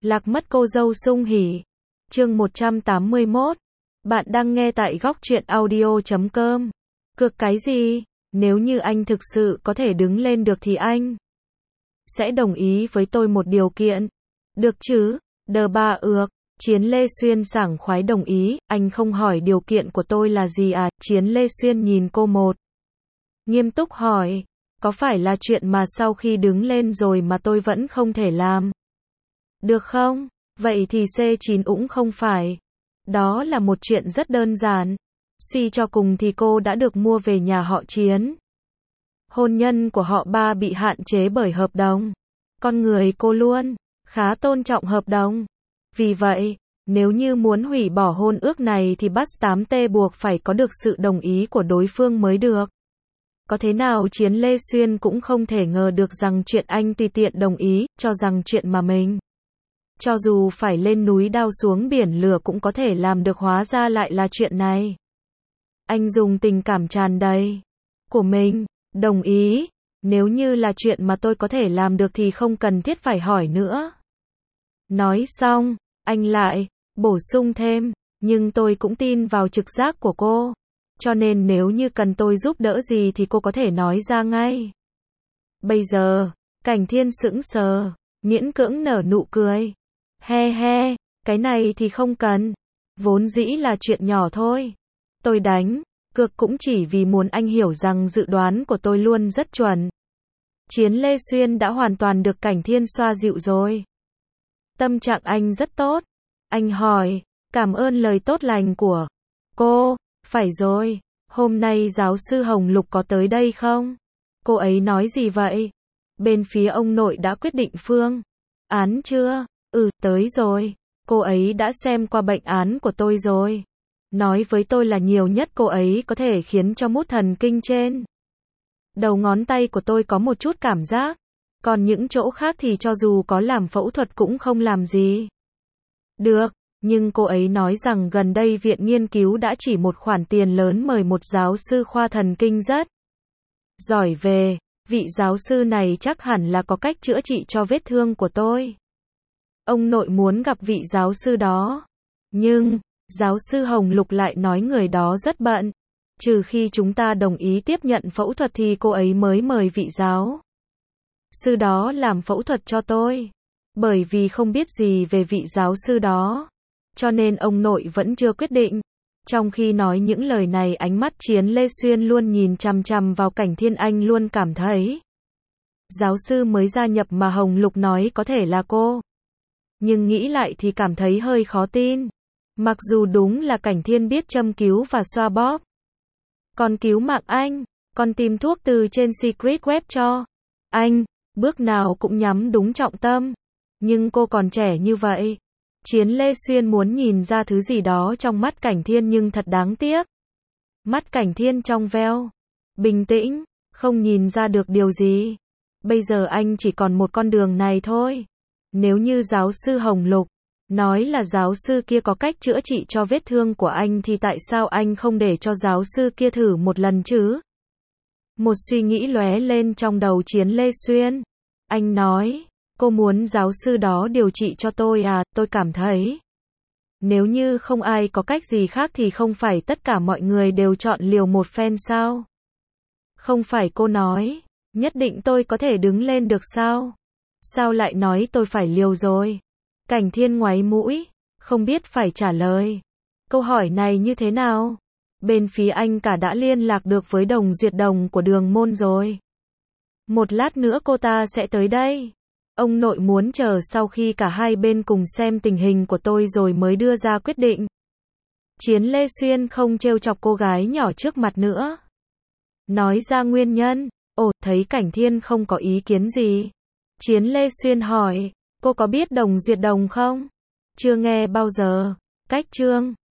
Lạc mất cô dâu sung hỉ. Chương 181. Bạn đang nghe tại góc truyện audio.com. Cược cái gì? Nếu như anh thực sự có thể đứng lên được thì anh sẽ đồng ý với tôi một điều kiện. Được chứ? Đờ ba ược. Chiến Lê Xuyên sảng khoái đồng ý. Anh không hỏi điều kiện của tôi là gì à? Chiến Lê Xuyên nhìn cô một. Nghiêm túc hỏi. Có phải là chuyện mà sau khi đứng lên rồi mà tôi vẫn không thể làm? Được không? Vậy thì C9 cũng không phải. Đó là một chuyện rất đơn giản. Suy cho cùng thì cô đã được mua về nhà họ Chiến. Hôn nhân của họ Ba bị hạn chế bởi hợp đồng. Con người cô luôn khá tôn trọng hợp đồng. Vì vậy, nếu như muốn hủy bỏ hôn ước này thì Bus 8T buộc phải có được sự đồng ý của đối phương mới được. Có thế nào Chiến Lê Xuyên cũng không thể ngờ được rằng chuyện anh tùy tiện đồng ý, cho rằng chuyện mà mình cho dù phải lên núi đao xuống biển lửa cũng có thể làm được, hóa ra lại là chuyện này. Anh dùng tình cảm tràn đầy của mình, đồng ý. Nếu như là chuyện mà tôi có thể làm được thì không cần thiết phải hỏi nữa. Nói xong, anh lại bổ sung thêm, nhưng tôi cũng tin vào trực giác của cô. Cho nên nếu như cần tôi giúp đỡ gì thì cô có thể nói ra ngay. Bây giờ, Cảnh Thiên sững sờ, miễn cưỡng nở nụ cười. He he, cái này thì không cần. Vốn dĩ là chuyện nhỏ thôi. Tôi đánh cược cũng chỉ vì muốn anh hiểu rằng dự đoán của tôi luôn rất chuẩn. Chiến Lê Xuyên đã hoàn toàn được Cảnh Thiên xoa dịu rồi. Tâm trạng anh rất tốt. Anh hỏi, cảm ơn lời tốt lành của cô. Phải rồi, hôm nay giáo sư Hồng Lục có tới đây không? Cô ấy nói gì vậy? Bên phía ông nội đã quyết định phương án chưa? Tới rồi. Cô ấy đã xem qua bệnh án của tôi rồi. Nói với tôi là nhiều nhất cô ấy có thể khiến cho mút thần kinh trên đầu ngón tay của tôi có một chút cảm giác. Còn những chỗ khác thì cho dù có làm phẫu thuật cũng không làm gì được. Nhưng cô ấy nói rằng gần đây viện nghiên cứu đã chỉ một khoản tiền lớn mời một giáo sư khoa thần kinh rất giỏi về. Vị giáo sư này chắc hẳn là có cách chữa trị cho vết thương của tôi. Ông nội muốn gặp vị giáo sư đó. Nhưng, giáo sư Hồng Lục lại nói người đó rất bận. Trừ khi chúng ta đồng ý tiếp nhận phẫu thuật thì cô ấy mới mời vị giáo sư đó làm phẫu thuật cho tôi. Bởi vì không biết gì về vị giáo sư đó, cho nên ông nội vẫn chưa quyết định. Trong khi nói những lời này, ánh mắt Chiến Lê Xuyên luôn nhìn chằm chằm vào Cảnh Thiên. Anh luôn cảm thấy giáo sư mới gia nhập mà Hồng Lục nói có thể là cô. Nhưng nghĩ lại thì cảm thấy hơi khó tin. Mặc dù đúng là Cảnh Thiên biết châm cứu và xoa bóp, còn cứu mạng anh, còn tìm thuốc từ trên Secret Web cho anh, bước nào cũng nhắm đúng trọng tâm. Nhưng cô còn trẻ như vậy. Chiến Lê Xuyên muốn nhìn ra thứ gì đó trong mắt Cảnh Thiên nhưng thật đáng tiếc. Mắt Cảnh Thiên trong veo, bình tĩnh, không nhìn ra được điều gì. Bây giờ anh chỉ còn một con đường này thôi. Nếu như giáo sư Hồng Lục nói là giáo sư kia có cách chữa trị cho vết thương của anh thì tại sao anh không để cho giáo sư kia thử một lần chứ? Một suy nghĩ lóe lên trong đầu Chiến Lê Xuyên. Anh nói, cô muốn giáo sư đó điều trị cho tôi à? Tôi cảm thấy nếu như không ai có cách gì khác thì không phải tất cả mọi người đều chọn liều một phen sao? Không phải cô nói nhất định tôi có thể đứng lên được sao? Sao lại nói tôi phải liều rồi? Cảnh Thiên ngoáy mũi, không biết phải trả lời câu hỏi này như thế nào. Bên phía anh cả đã liên lạc được với Đồng Duyệt Đồng của Đường Môn rồi. Một lát nữa cô ta sẽ tới đây. Ông nội muốn chờ sau khi cả hai bên cùng xem tình hình của tôi rồi mới đưa ra quyết định. Chiến Lê Xuyên không trêu chọc cô gái nhỏ trước mặt nữa. Nói ra nguyên nhân. Thấy Cảnh Thiên không có ý kiến gì. Chiến Lê Xuyên hỏi, cô có biết Đồng Duyệt Đồng không? Chưa nghe bao giờ. Cách chương